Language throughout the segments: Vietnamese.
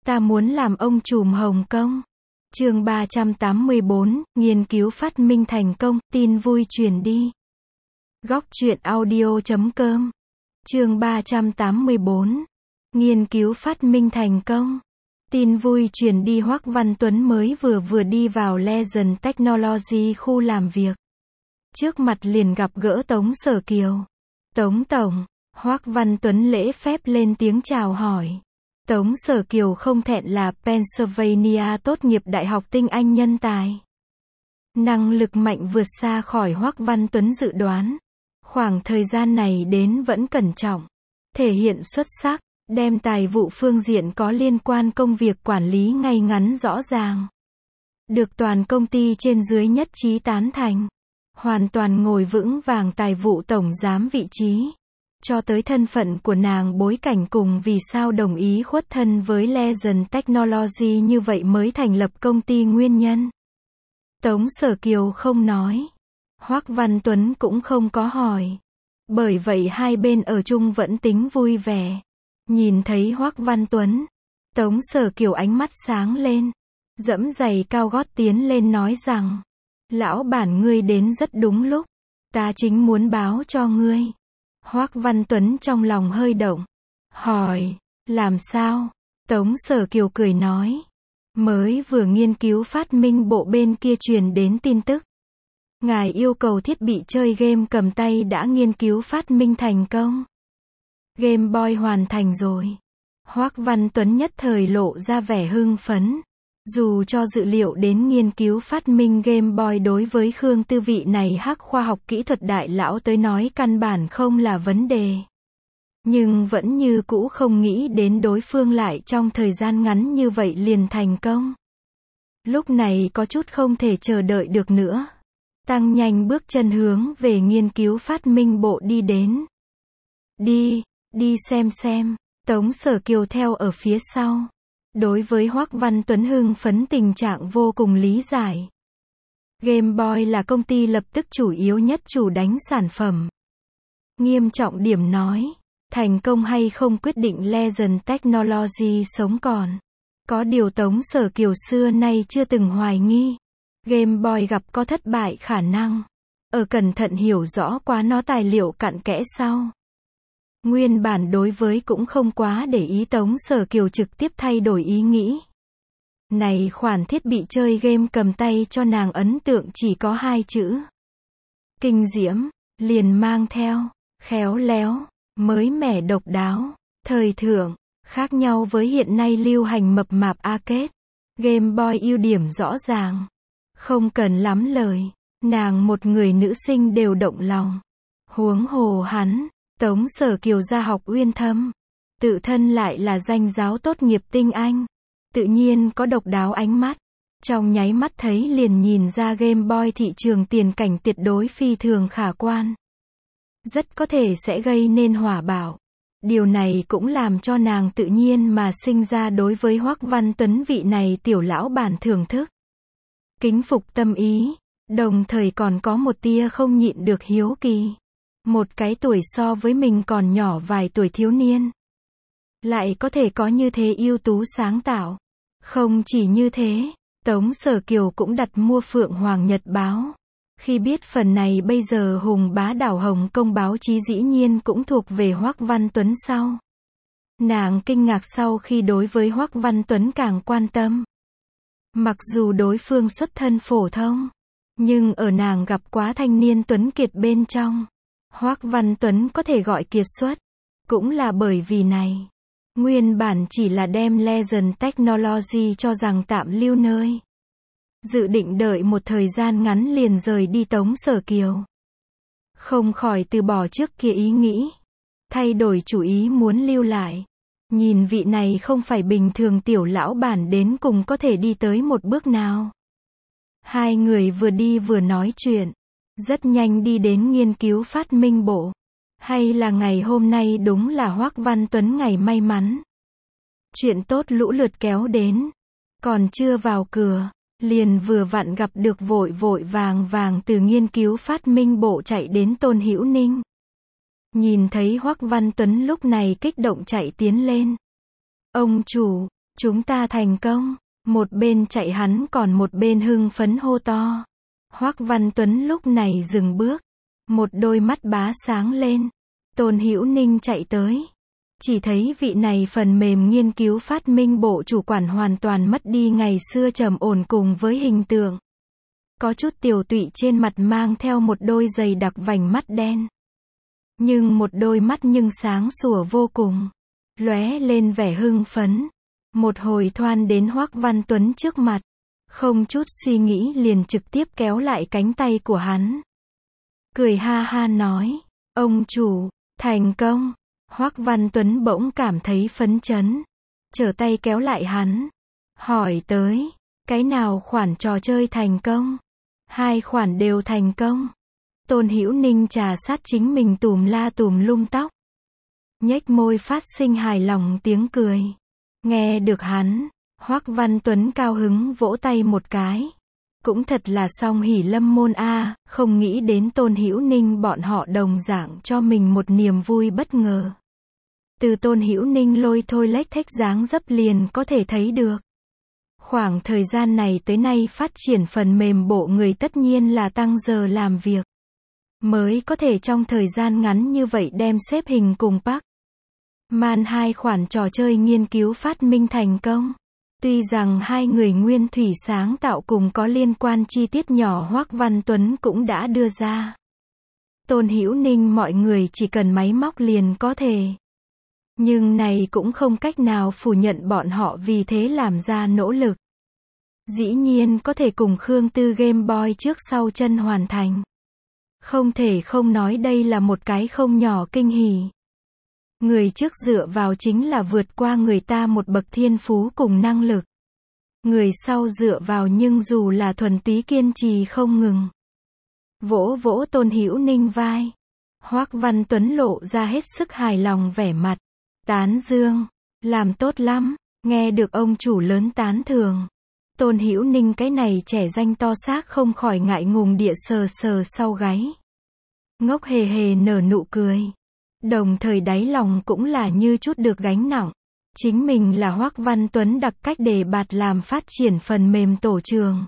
Ta muốn làm ông trùm Hồng Kông. Chương 384, nghiên cứu phát minh thành công, tin vui truyền đi. Góc truyện audio.com. Chương 384, nghiên cứu phát minh thành công, tin vui truyền đi. Hoắc Văn Tuấn mới vừa đi vào Legend Technology khu làm việc. Trước mặt liền gặp gỡ Tống Sở Kiều. Tống tổng. Hoắc Văn Tuấn lễ phép lên tiếng chào hỏi. Tống Sở Kiều không thẹn là Pennsylvania tốt nghiệp đại học tinh anh nhân tài. Năng lực mạnh vượt xa khỏi Hoắc Văn Tuấn dự đoán. Khoảng thời gian này đến vẫn cẩn trọng, thể hiện xuất sắc, đem tài vụ phương diện có liên quan công việc quản lý ngay ngắn rõ ràng. Được toàn công ty trên dưới nhất trí tán thành. Hoàn toàn ngồi vững vàng tài vụ tổng giám vị trí. Cho tới thân phận của nàng, bối cảnh cùng vì sao đồng ý khuất thân với Legend Technology như vậy mới thành lập công ty nguyên nhân. Tống Sở Kiều không nói. Hoắc Văn Tuấn cũng không có hỏi. Bởi vậy hai bên ở chung vẫn tính vui vẻ. Nhìn thấy Hoắc Văn Tuấn, Tống Sở Kiều ánh mắt sáng lên, dẫm giày cao gót tiến lên nói rằng: lão bản ngươi đến rất đúng lúc, ta chính muốn báo cho ngươi. Hoắc Văn Tuấn trong lòng hơi động, hỏi: làm sao? Tống Sở Kiều cười nói: mới vừa nghiên cứu phát minh bộ bên kia truyền đến tin tức. Ngài yêu cầu thiết bị chơi game cầm tay đã nghiên cứu phát minh thành công. Game Boy hoàn thành rồi. Hoắc Văn Tuấn nhất thời lộ ra vẻ hưng phấn. Dù cho dự liệu đến nghiên cứu phát minh Game Boy đối với Khương Tư vị này hắc khoa học kỹ thuật đại lão tới nói căn bản không là vấn đề. Nhưng vẫn như cũ không nghĩ đến đối phương lại trong thời gian ngắn như vậy liền thành công. Lúc này có chút không thể chờ đợi được nữa. Tăng nhanh bước chân hướng về nghiên cứu phát minh bộ đi đến. Đi xem. Tống Sở Kiều theo ở phía sau. Đối với Hoắc Văn Tuấn hưng phấn tình trạng vô cùng lý giải. Game Boy là công ty lập tức chủ yếu nhất chủ đánh sản phẩm. Nghiêm trọng điểm nói, thành công hay không quyết định Legend Technology sống còn. Có điều Tống Sở Kiều xưa nay chưa từng hoài nghi. Game Boy gặp có thất bại khả năng. Ở cẩn thận hiểu rõ quá nó tài liệu cặn kẽ sau. Nguyên bản đối với cũng không quá để ý, Tống Sở Kiều trực tiếp thay đổi ý nghĩ. Này khoản thiết bị chơi game cầm tay cho nàng ấn tượng chỉ có hai chữ: kinh diễm, liền mang theo, khéo léo, mới mẻ độc đáo, thời thượng, khác nhau với hiện nay lưu hành mập mạp arcade. Game Boy ưu điểm rõ ràng. Không cần lắm lời, nàng một người nữ sinh đều động lòng. Huống hồ hắn, Tống Sở Kiều gia học uyên thâm, tự thân lại là danh giáo tốt nghiệp tinh anh, tự nhiên có độc đáo ánh mắt. Trong nháy mắt thấy liền nhìn ra Game Boy thị trường tiền cảnh tuyệt đối phi thường khả quan. Rất có thể sẽ gây nên hỏa bạo. Điều này cũng làm cho nàng tự nhiên mà sinh ra đối với Hoắc Văn Tuấn vị này tiểu lão bản thưởng thức. Kính phục tâm ý, đồng thời còn có một tia không nhịn được hiếu kỳ. Một cái tuổi so với mình còn nhỏ vài tuổi thiếu niên, lại có thể có như thế ưu tú sáng tạo. Không chỉ như thế, Tống Sở Kiều cũng đặt mua Phượng Hoàng Nhật báo. Khi biết phần này bây giờ hùng bá đảo Hồng Kông báo chí dĩ nhiên cũng thuộc về Hoắc Văn Tuấn sau. Nàng kinh ngạc sau khi đối với Hoắc Văn Tuấn càng quan tâm. Mặc dù đối phương xuất thân phổ thông, nhưng ở nàng gặp quá thanh niên tuấn kiệt bên trong, Hoắc Văn Tuấn có thể gọi kiệt xuất, cũng là bởi vì này. Nguyên bản chỉ là đem Legend Technology cho rằng tạm lưu nơi. Dự định đợi một thời gian ngắn liền rời đi, Tống Sở Kiều không khỏi từ bỏ trước kia ý nghĩ, thay đổi chủ ý muốn lưu lại. Nhìn vị này không phải bình thường tiểu lão bản đến cùng có thể đi tới một bước nào. Hai người vừa đi vừa nói chuyện, rất nhanh đi đến nghiên cứu phát minh bộ. Hay là ngày hôm nay đúng là Hoắc Văn Tuấn ngày may mắn. Chuyện tốt lũ lượt kéo đến. Còn chưa vào cửa, liền vừa vặn gặp được vội vàng từ nghiên cứu phát minh bộ chạy đến Tôn Hữu Ninh. Nhìn thấy Hoắc Văn Tuấn lúc này kích động chạy tiến lên. Ông chủ, Chúng ta thành công. Một bên chạy hắn còn một bên hưng phấn hô to. Hoắc Văn Tuấn lúc này dừng bước. Một đôi mắt bá sáng lên. Tôn Hữu Ninh chạy tới. Chỉ thấy vị này phần mềm nghiên cứu phát minh bộ chủ quản hoàn toàn mất đi ngày xưa trầm ổn cùng với hình tượng. Có chút tiều tụy trên mặt mang theo một đôi dày đặc vành mắt đen. Nhưng một đôi mắt nhưng sáng sủa vô cùng. Lóe lên vẻ hưng phấn. Một hồi thoăn đến Hoắc Văn Tuấn trước mặt. Không chút suy nghĩ liền trực tiếp kéo lại cánh tay của hắn. Cười ha ha nói. Ông chủ, thành công. Hoắc Văn Tuấn bỗng cảm thấy phấn chấn. Trở tay kéo lại hắn. Hỏi tới. Cái nào khoản trò chơi thành công? Hai khoản đều thành công. Tôn Hữu Ninh trà sát chính mình tùm la tùm lum tóc. Nhếch môi phát sinh hài lòng tiếng cười. Nghe được hắn, Hoắc Văn Tuấn cao hứng vỗ tay một cái. Cũng thật là song hỷ lâm môn a, không nghĩ đến Tôn Hữu Ninh bọn họ đồng dạng cho mình một niềm vui bất ngờ. Từ Tôn Hữu Ninh lôi thôi lếch thếch dáng dấp liền có thể thấy được. Khoảng thời gian này tới nay phát triển phần mềm bộ người tất nhiên là tăng giờ làm việc. Mới có thể trong thời gian ngắn như vậy đem xếp hình cùng Pac-Man hai khoản trò chơi nghiên cứu phát minh thành công. Tuy rằng hai người nguyên thủy sáng tạo cùng có liên quan chi tiết nhỏ Hoắc Văn Tuấn cũng đã đưa ra. Tôn Hữu Ninh mọi người chỉ cần máy móc liền có thể. Nhưng này cũng không cách nào phủ nhận bọn họ vì thế làm ra nỗ lực. Dĩ nhiên có thể cùng Khương Tư Game Boy trước sau chân hoàn thành. Không thể không nói đây là một cái không nhỏ kinh hỉ. Người trước dựa vào chính là vượt qua người ta một bậc thiên phú cùng năng lực. Người sau dựa vào nhưng dù là thuần túy kiên trì không ngừng. Vỗ vỗ Tôn Hữu Ninh vai. Hoắc Văn Tuấn lộ ra hết sức hài lòng vẻ mặt. Tán dương. Làm tốt lắm. Nghe được ông chủ lớn tán thưởng. Tôn Hữu Ninh cái này trẻ danh to xác không khỏi ngại ngùng địa sờ sờ sau gáy. Ngốc hề hề nở nụ cười. Đồng thời đáy lòng cũng là như chút được gánh nặng. Chính mình là Hoắc Văn Tuấn đặc cách đề bạt làm phát triển phần mềm tổ trường.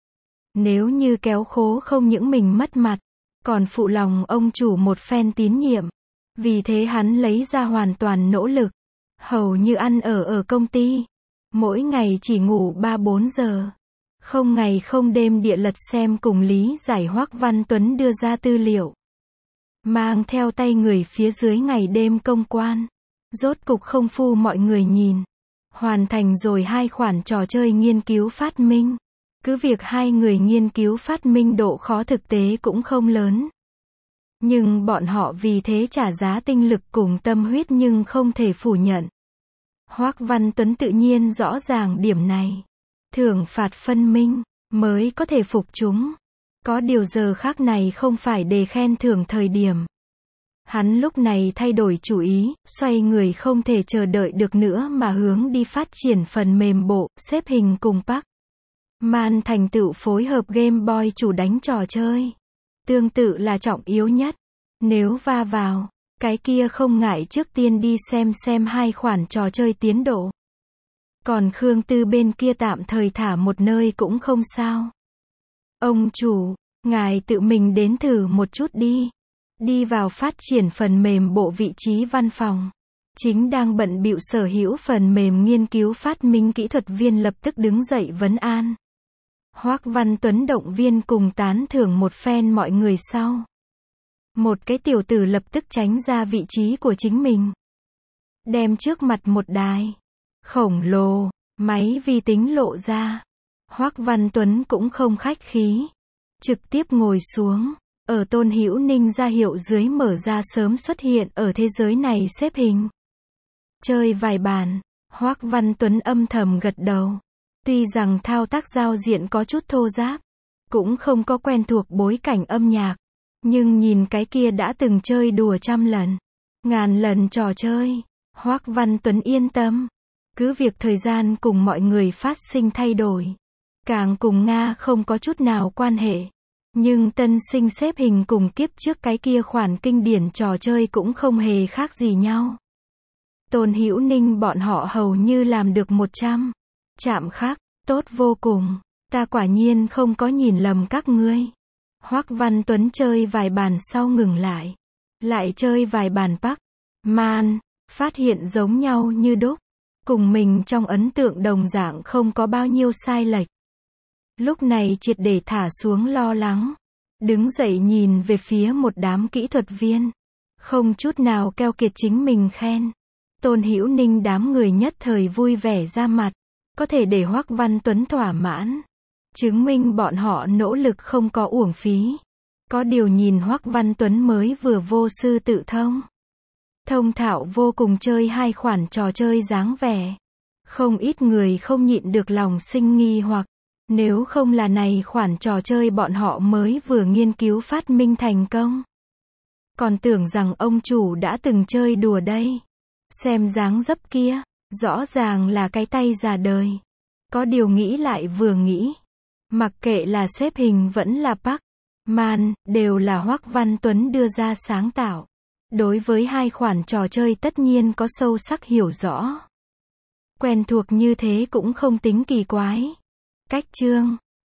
Nếu như kéo khố không những mình mất mặt, còn phụ lòng ông chủ một phen tín nhiệm. Vì thế hắn lấy ra hoàn toàn nỗ lực. Hầu như ăn ở công ty. Mỗi ngày chỉ ngủ 3-4 giờ. Không ngày không đêm địa lật xem cùng lý giải Hoắc Văn Tuấn đưa ra tư liệu. Mang theo tay người phía dưới ngày đêm công quan. Rốt cục không phu mọi người nhìn. Hoàn thành rồi hai khoản trò chơi nghiên cứu phát minh. Cứ việc hai người nghiên cứu phát minh độ khó thực tế cũng không lớn. Nhưng bọn họ vì thế trả giá tinh lực cùng tâm huyết nhưng không thể phủ nhận. Hoắc Văn Tuấn tự nhiên rõ ràng điểm này. Thưởng phạt phân minh, mới có thể phục chúng. Có điều giờ khác này không phải để khen thưởng thời điểm. Hắn lúc này thay đổi chủ ý, xoay người không thể chờ đợi được nữa mà hướng đi phát triển phần mềm bộ, xếp hình cùng Pac-Man thành tựu phối hợp Game Boy chủ đánh trò chơi. Tương tự là trọng yếu nhất. Nếu va vào, cái kia không ngại trước tiên đi xem hai khoản trò chơi tiến độ. Còn Khương Tư bên kia tạm thời thả một nơi cũng không sao. Ông chủ, ngài tự mình đến thử một chút đi. Đi vào phát triển phần mềm bộ vị trí văn phòng. Chính đang bận bịu sở hữu phần mềm nghiên cứu phát minh kỹ thuật viên lập tức đứng dậy vấn an. Hoắc Văn Tuấn động viên cùng tán thưởng một phen mọi người sau. Một cái tiểu tử lập tức tránh ra vị trí của chính mình. Đem trước mặt một đài khổng lồ máy vi tính lộ ra. Hoắc Văn Tuấn cũng không khách khí. Trực tiếp ngồi xuống. Ở Tôn Hữu Ninh ra hiệu dưới mở ra sớm xuất hiện ở thế giới này xếp hình. Chơi vài bàn. Hoắc Văn Tuấn âm thầm gật đầu. Tuy rằng thao tác giao diện có chút thô ráp. Cũng không có quen thuộc bối cảnh âm nhạc. Nhưng nhìn cái kia đã từng chơi đùa trăm lần, ngàn lần trò chơi. Hoắc Văn Tuấn yên tâm. Cứ việc thời gian cùng mọi người phát sinh thay đổi. Càng cùng Nga không có chút nào quan hệ. Nhưng tân sinh xếp hình cùng kiếp trước cái kia khoản kinh điển trò chơi cũng không hề khác gì nhau. Tôn Hữu Ninh bọn họ hầu như làm được 100. Chạm khắc, tốt vô cùng, ta quả nhiên không có nhìn lầm các ngươi. Hoắc Văn Tuấn chơi vài bàn sau ngừng lại. Lại chơi vài bàn Pac-Man, phát hiện giống nhau như đúc. Cùng mình trong ấn tượng đồng dạng không có bao nhiêu sai lệch. Lúc này triệt để thả xuống lo lắng. Đứng dậy nhìn về phía một đám kỹ thuật viên. Không chút nào keo kiệt chính mình khen. Tôn Hữu Ninh đám người nhất thời vui vẻ ra mặt. Có thể để Hoắc Văn Tuấn thỏa mãn. Chứng minh bọn họ nỗ lực không có uổng phí. Có điều nhìn Hoắc Văn Tuấn mới vừa vô sư tự thông. Thông thạo vô cùng chơi hai khoản trò chơi dáng vẻ. Không ít người không nhịn được lòng sinh nghi hoặc. Nếu không là này khoản trò chơi bọn họ mới vừa nghiên cứu phát minh thành công. Còn tưởng rằng ông chủ đã từng chơi đùa đây. Xem dáng dấp kia, rõ ràng là cái tay già đời. Có điều nghĩ lại vừa nghĩ. Mặc kệ là xếp hình vẫn là Pac-Man, đều là Hoắc Văn Tuấn đưa ra sáng tạo. Đối với hai khoản trò chơi tất nhiên có sâu sắc hiểu rõ. Quen thuộc như thế cũng không tính kỳ quái. Cách chương